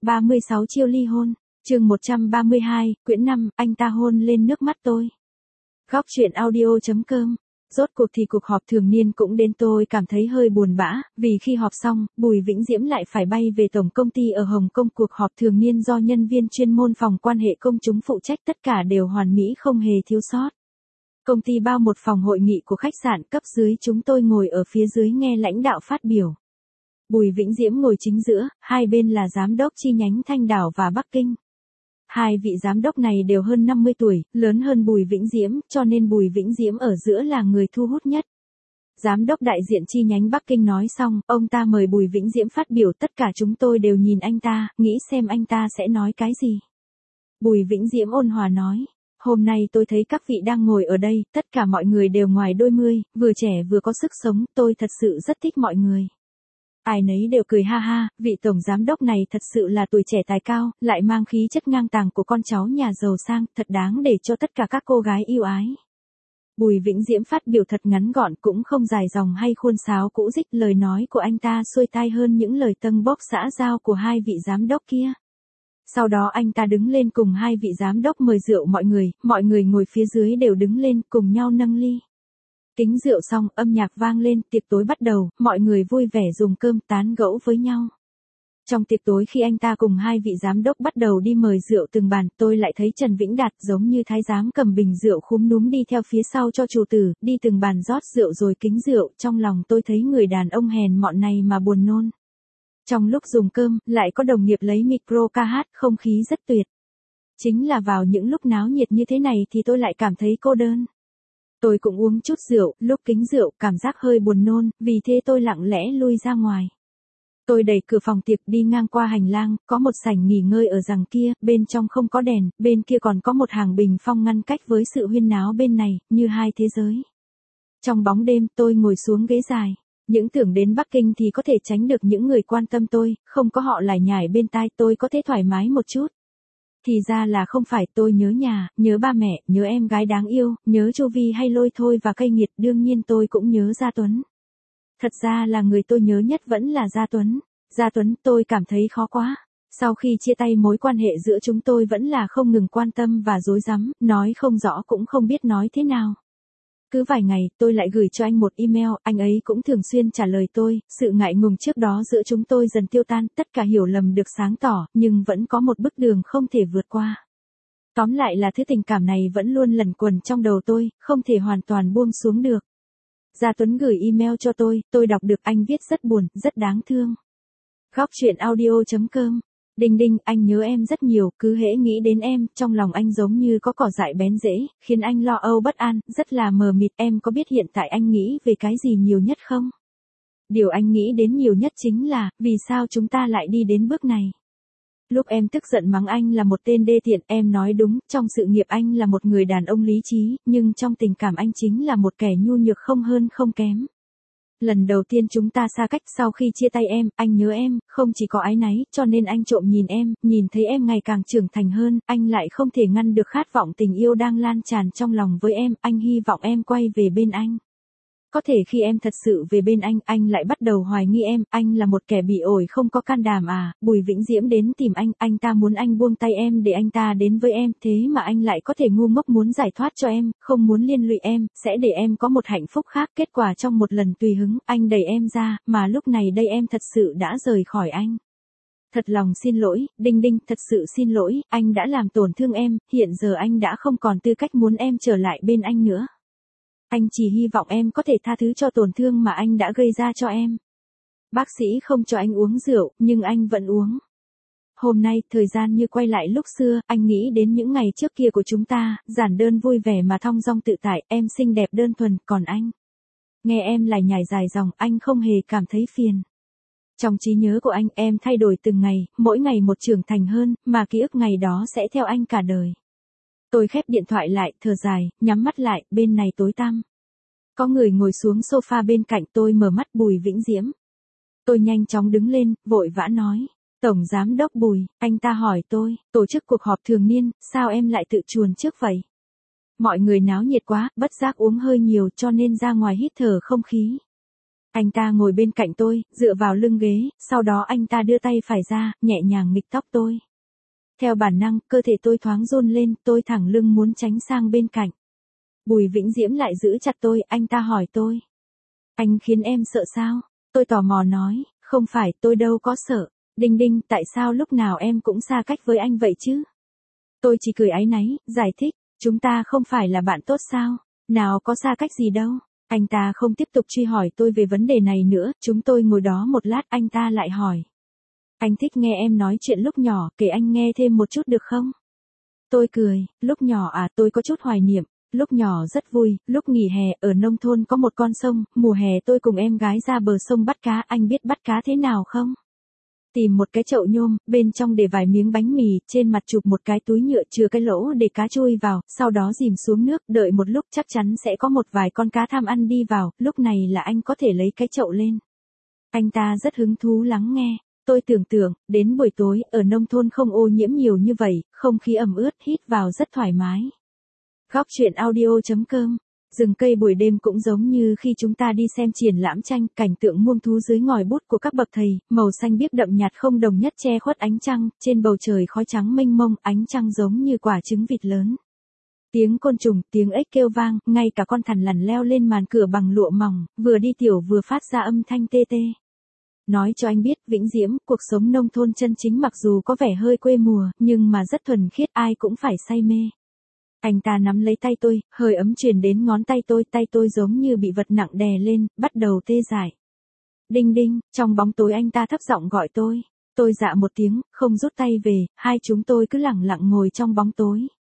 36 chiêu ly hôn, chương 132, quyển 5, anh ta hôn lên nước mắt tôi. Góc truyện audio.com. Rốt cuộc thì cuộc họp thường niên cũng đến, tôi cảm thấy hơi buồn bã, vì khi họp xong, Bùi Vĩnh Diễm lại phải bay về tổng công ty ở Hồng Kông. Cuộc họp thường niên do nhân viên chuyên môn phòng quan hệ công chúng phụ trách, tất cả đều hoàn mỹ không hề thiếu sót. Công ty bao một phòng hội nghị của khách sạn cấp dưới, chúng tôi ngồi ở phía dưới nghe lãnh đạo phát biểu. Bùi Vĩnh Diễm ngồi chính giữa, hai bên là giám đốc chi nhánh Thanh Đảo và Bắc Kinh. Hai vị giám đốc này đều hơn 50 tuổi, lớn hơn Bùi Vĩnh Diễm, cho nên Bùi Vĩnh Diễm ở giữa là người thu hút nhất. Giám đốc đại diện chi nhánh Bắc Kinh nói xong, ông ta mời Bùi Vĩnh Diễm phát biểu, tất cả chúng tôi đều nhìn anh ta, nghĩ xem anh ta sẽ nói cái gì. Bùi Vĩnh Diễm ôn hòa nói, hôm nay tôi thấy các vị đang ngồi ở đây, tất cả mọi người đều ngoài đôi mươi, vừa trẻ vừa có sức sống, tôi thật sự rất thích mọi người. Ai nấy đều cười ha ha, vị tổng giám đốc này thật sự là tuổi trẻ tài cao, lại mang khí chất ngang tàng của con cháu nhà giàu sang, thật đáng để cho tất cả các cô gái yêu ái. Bùi Vĩnh Diễm phát biểu thật ngắn gọn, cũng không dài dòng hay khuôn sáo cũ dích, lời nói của anh ta xuôi tai hơn những lời tâng bốc xã giao của hai vị giám đốc kia. Sau đó anh ta đứng lên cùng hai vị giám đốc mời rượu mọi người ngồi phía dưới đều đứng lên cùng nhau nâng ly. Kính rượu xong, âm nhạc vang lên, tiệc tối bắt đầu, mọi người vui vẻ dùng cơm tán gẫu với nhau. Trong tiệc tối khi anh ta cùng hai vị giám đốc bắt đầu đi mời rượu từng bàn, tôi lại thấy Trần Vĩnh Đạt giống như thái giám cầm bình rượu khúm núm đi theo phía sau cho chủ tử, đi từng bàn rót rượu rồi kính rượu, trong lòng tôi thấy người đàn ông hèn mọn này mà buồn nôn. Trong lúc dùng cơm, lại có đồng nghiệp lấy micro ca hát, không khí rất tuyệt. Chính là vào những lúc náo nhiệt như thế này thì tôi lại cảm thấy cô đơn. Tôi cũng uống chút rượu, lúc kính rượu, cảm giác hơi buồn nôn, vì thế tôi lặng lẽ lui ra ngoài. Tôi đẩy cửa phòng tiệc đi ngang qua hành lang, có một sảnh nghỉ ngơi ở đằng kia, bên trong không có đèn, bên kia còn có một hàng bình phong ngăn cách với sự huyên náo bên này, như hai thế giới. Trong bóng đêm, tôi ngồi xuống ghế dài. Những tưởng đến Bắc Kinh thì có thể tránh được những người quan tâm tôi, không có họ lải nhải bên tai, tôi có thể thoải mái một chút. Thì ra là không phải, tôi nhớ nhà, nhớ ba mẹ, nhớ em gái đáng yêu, nhớ Chu Vi hay Lôi Thôi và Cây Nghiệt, đương nhiên tôi cũng nhớ Gia Tuấn. Thật ra là người tôi nhớ nhất vẫn là Gia Tuấn. Gia Tuấn, tôi cảm thấy khó quá. Sau khi chia tay mối quan hệ giữa chúng tôi vẫn là không ngừng quan tâm và rối rắm, nói không rõ cũng không biết nói thế nào. Cứ vài ngày, tôi lại gửi cho anh một email, anh ấy cũng thường xuyên trả lời tôi, sự ngại ngùng trước đó giữa chúng tôi dần tiêu tan, tất cả hiểu lầm được sáng tỏ, nhưng vẫn có một bức đường không thể vượt qua. Tóm lại là thứ tình cảm này vẫn luôn lẩn quẩn trong đầu tôi, không thể hoàn toàn buông xuống được. Gia Tuấn gửi email cho tôi đọc được, anh viết rất buồn, rất đáng thương. Góc truyện audio.com. Đinh đinh, anh nhớ em rất nhiều, cứ hễ nghĩ đến em, trong lòng anh giống như có cỏ dại bén rễ, khiến anh lo âu bất an, rất là mờ mịt. Em có biết hiện tại anh nghĩ về cái gì nhiều nhất không? Điều anh nghĩ đến nhiều nhất chính là, vì sao chúng ta lại đi đến bước này? Lúc em tức giận mắng anh là một tên đê tiện, em nói đúng, trong sự nghiệp anh là một người đàn ông lý trí, nhưng trong tình cảm anh chính là một kẻ nhu nhược không hơn không kém. Lần đầu tiên chúng ta xa cách, sau khi chia tay anh nhớ em, không chỉ có áy náy, cho nên anh trộm nhìn em, nhìn thấy em ngày càng trưởng thành hơn, anh lại không thể ngăn được khát vọng tình yêu đang lan tràn trong lòng với em, anh hy vọng em quay về bên anh. Có thể khi em thật sự về bên anh lại bắt đầu hoài nghi em, anh là một kẻ bị ổi không có can đảm à? Bùi Vĩnh Diễm đến tìm anh ta muốn anh buông tay em để anh ta đến với em, thế mà anh lại có thể ngu ngốc muốn giải thoát cho em, không muốn liên lụy em, sẽ để em có một hạnh phúc khác. Kết quả trong một lần tùy hứng, anh đẩy em ra, mà lúc này đây em thật sự đã rời khỏi anh. Thật lòng xin lỗi, Đinh Đinh, thật sự xin lỗi, anh đã làm tổn thương em, hiện giờ anh đã không còn tư cách muốn em trở lại bên anh nữa. Anh chỉ hy vọng em có thể tha thứ cho tổn thương mà anh đã gây ra cho em. Bác sĩ không cho anh uống rượu, nhưng anh vẫn uống. Hôm nay, thời gian như quay lại lúc xưa, anh nghĩ đến những ngày trước kia của chúng ta, giản đơn vui vẻ mà thong dong tự tại, em xinh đẹp đơn thuần, còn anh. Nghe em lải nhải dài dòng, anh không hề cảm thấy phiền. Trong trí nhớ của anh, em thay đổi từng ngày, mỗi ngày một trưởng thành hơn, mà ký ức ngày đó sẽ theo anh cả đời. Tôi khép điện thoại lại, thở dài, nhắm mắt lại, bên này tối tăm. Có người ngồi xuống sofa bên cạnh, tôi mở mắt. Bùi Vĩnh Diễm. Tôi nhanh chóng đứng lên, vội vã nói. Tổng giám đốc Bùi, anh ta hỏi tôi, tổ chức cuộc họp thường niên, sao em lại tự chuồn trước vậy? Mọi người náo nhiệt quá, bất giác uống hơi nhiều cho nên ra ngoài hít thở không khí. Anh ta ngồi bên cạnh tôi, dựa vào lưng ghế, sau đó anh ta đưa tay phải ra, nhẹ nhàng nghịch tóc tôi. Theo bản năng, cơ thể tôi thoáng run lên, tôi thẳng lưng muốn tránh sang bên cạnh. Bùi Vĩnh Diễm lại giữ chặt tôi, anh ta hỏi tôi. Anh khiến em sợ sao? Tôi tò mò nói, không phải, tôi đâu có sợ. Đinh Đinh, tại sao lúc nào em cũng xa cách với anh vậy chứ? Tôi chỉ cười áy náy, giải thích, chúng ta không phải là bạn tốt sao? Nào có xa cách gì đâu. Anh ta không tiếp tục truy hỏi tôi về vấn đề này nữa, chúng tôi ngồi đó một lát, anh ta lại hỏi. Anh thích nghe em nói chuyện lúc nhỏ, kể anh nghe thêm một chút được không? Tôi cười, lúc nhỏ à, tôi có chút hoài niệm. Lúc nhỏ rất vui, lúc nghỉ hè, ở nông thôn có một con sông, mùa hè tôi cùng em gái ra bờ sông bắt cá, anh biết bắt cá thế nào không? Tìm một cái chậu nhôm, bên trong để vài miếng bánh mì, trên mặt chụp một cái túi nhựa chứa cái lỗ để cá chui vào, sau đó dìm xuống nước, đợi một lúc chắc chắn sẽ có một vài con cá tham ăn đi vào, lúc này là anh có thể lấy cái chậu lên. Anh ta rất hứng thú lắng nghe. Tôi tưởng tượng, đến buổi tối, ở nông thôn không ô nhiễm nhiều như vậy, không khí ẩm ướt, hít vào rất thoải mái. Góc truyện audio.com. Rừng cây buổi đêm cũng giống như khi chúng ta đi xem triển lãm tranh, cảnh tượng muông thú dưới ngòi bút của các bậc thầy, màu xanh biếc đậm nhạt không đồng nhất che khuất ánh trăng, trên bầu trời khói trắng mênh mông, ánh trăng giống như quả trứng vịt lớn. Tiếng côn trùng, tiếng ếch kêu vang, ngay cả con thằn lằn leo lên màn cửa bằng lụa mỏng, vừa đi tiểu vừa phát ra âm thanh tê tê. Nói cho anh biết, Vĩnh Diễm, cuộc sống nông thôn chân chính mặc dù có vẻ hơi quê mùa, nhưng mà rất thuần khiết, ai cũng phải say mê. Anh ta nắm lấy tay tôi, hơi ấm truyền đến ngón tay tôi giống như bị vật nặng đè lên, bắt đầu tê dại. Đinh Đinh, trong bóng tối anh ta thấp giọng gọi tôi. Tôi dạ một tiếng, không rút tay về, hai chúng tôi cứ lặng lặng ngồi trong bóng tối.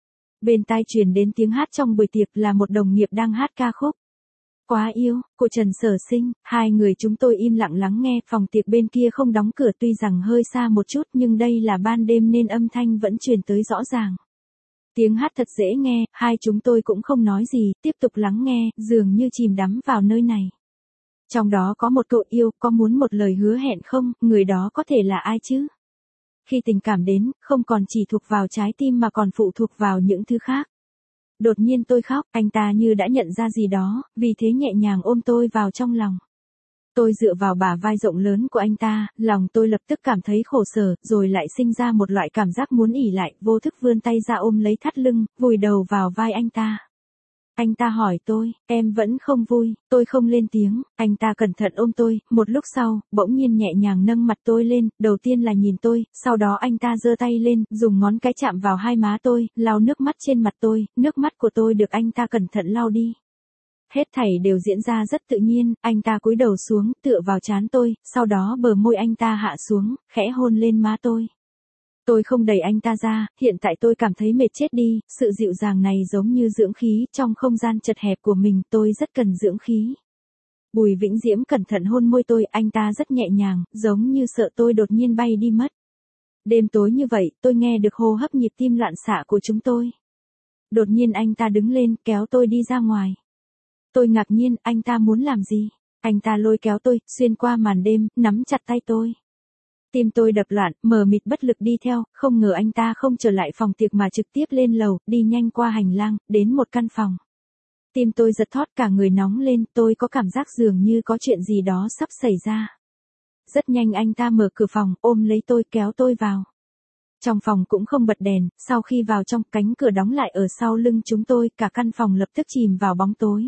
Bên tai truyền đến tiếng hát trong buổi tiệc là một đồng nghiệp đang hát ca khúc. Quá yêu, của Trần Sở Sinh, hai người chúng tôi im lặng lắng nghe, phòng tiệc bên kia không đóng cửa tuy rằng hơi xa một chút nhưng đây là ban đêm nên âm thanh vẫn truyền tới rõ ràng. Tiếng hát thật dễ nghe, hai chúng tôi cũng không nói gì, tiếp tục lắng nghe, dường như chìm đắm vào nơi này. Trong đó có một cậu yêu, có muốn một lời hứa hẹn không, người đó có thể là ai chứ? Khi tình cảm đến, không còn chỉ thuộc vào trái tim mà còn phụ thuộc vào những thứ khác. Đột nhiên tôi khóc, anh ta như đã nhận ra gì đó, vì thế nhẹ nhàng ôm tôi vào trong lòng. Tôi dựa vào bả vai rộng lớn của anh ta, lòng tôi lập tức cảm thấy khổ sở, rồi lại sinh ra một loại cảm giác muốn ỉ lại, vô thức vươn tay ra ôm lấy thắt lưng, vùi đầu vào vai anh ta. Anh ta hỏi tôi, em vẫn không vui, tôi không lên tiếng, anh ta cẩn thận ôm tôi, một lúc sau, bỗng nhiên nhẹ nhàng nâng mặt tôi lên, đầu tiên là nhìn tôi, sau đó anh ta giơ tay lên, dùng ngón cái chạm vào hai má tôi, lau nước mắt trên mặt tôi, nước mắt của tôi được anh ta cẩn thận lau đi. Hết thảy đều diễn ra rất tự nhiên, anh ta cúi đầu xuống, tựa vào trán tôi, sau đó bờ môi anh ta hạ xuống, khẽ hôn lên má tôi. Tôi không đẩy anh ta ra, hiện tại tôi cảm thấy mệt chết đi, sự dịu dàng này giống như dưỡng khí, trong không gian chật hẹp của mình, tôi rất cần dưỡng khí. Bùi Vĩnh Diễm cẩn thận hôn môi tôi, anh ta rất nhẹ nhàng, giống như sợ tôi đột nhiên bay đi mất. Đêm tối như vậy, tôi nghe được hô hấp nhịp tim loạn xạ của chúng tôi. Đột nhiên anh ta đứng lên, kéo tôi đi ra ngoài. Tôi ngạc nhiên, anh ta muốn làm gì? Anh ta lôi kéo tôi, xuyên qua màn đêm, nắm chặt tay tôi. Tim tôi đập loạn, mờ mịt bất lực đi theo, không ngờ anh ta không trở lại phòng tiệc mà trực tiếp lên lầu, đi nhanh qua hành lang, đến một căn phòng. Tim tôi giật thót cả người nóng lên, tôi có cảm giác dường như có chuyện gì đó sắp xảy ra. Rất nhanh anh ta mở cửa phòng, ôm lấy tôi kéo tôi vào. Trong phòng cũng không bật đèn, sau khi vào trong, cánh cửa đóng lại ở sau lưng chúng tôi, cả căn phòng lập tức chìm vào bóng tối.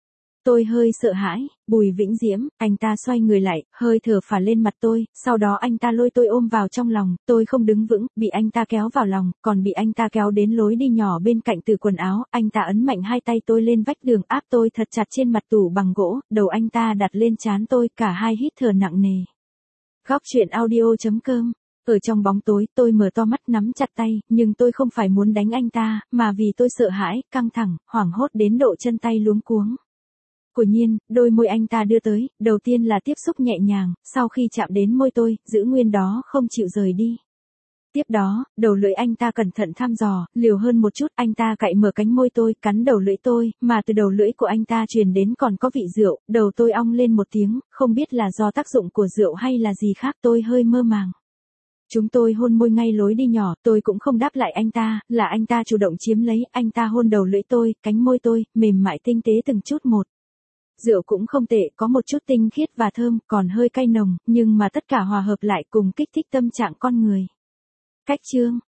Tôi hơi sợ hãi, Bùi Vĩnh Diễm, anh ta xoay người lại, hơi thở phả lên mặt tôi, sau đó anh ta lôi tôi ôm vào trong lòng, tôi không đứng vững, bị anh ta kéo vào lòng, còn bị anh ta kéo đến lối đi nhỏ bên cạnh từ quần áo, anh ta ấn mạnh hai tay tôi lên vách đường áp tôi thật chặt trên mặt tủ bằng gỗ, đầu anh ta đặt lên trán tôi, cả hai hít thở nặng nề. Góc truyện audio.com. Ở trong bóng tối, tôi mở to mắt nắm chặt tay, nhưng tôi không phải muốn đánh anh ta, mà vì tôi sợ hãi, căng thẳng, hoảng hốt đến độ chân tay luống cuống. Quả nhiên, đôi môi anh ta đưa tới, đầu tiên là tiếp xúc nhẹ nhàng, sau khi chạm đến môi tôi, giữ nguyên đó không chịu rời đi. Tiếp đó, đầu lưỡi anh ta cẩn thận thăm dò, liều hơn một chút, anh ta cạy mở cánh môi tôi, cắn đầu lưỡi tôi, mà từ đầu lưỡi của anh ta truyền đến còn có vị rượu, đầu tôi ong lên một tiếng, không biết là do tác dụng của rượu hay là gì khác, tôi hơi mơ màng. Chúng tôi hôn môi ngay lối đi nhỏ, tôi cũng không đáp lại anh ta, là anh ta chủ động chiếm lấy, anh ta hôn đầu lưỡi tôi, cánh môi tôi, mềm mại tinh tế từng chút một. Rượu cũng không tệ, có một chút tinh khiết và thơm, còn hơi cay nồng, nhưng mà tất cả hòa hợp lại cùng kích thích tâm trạng con người. Cách chương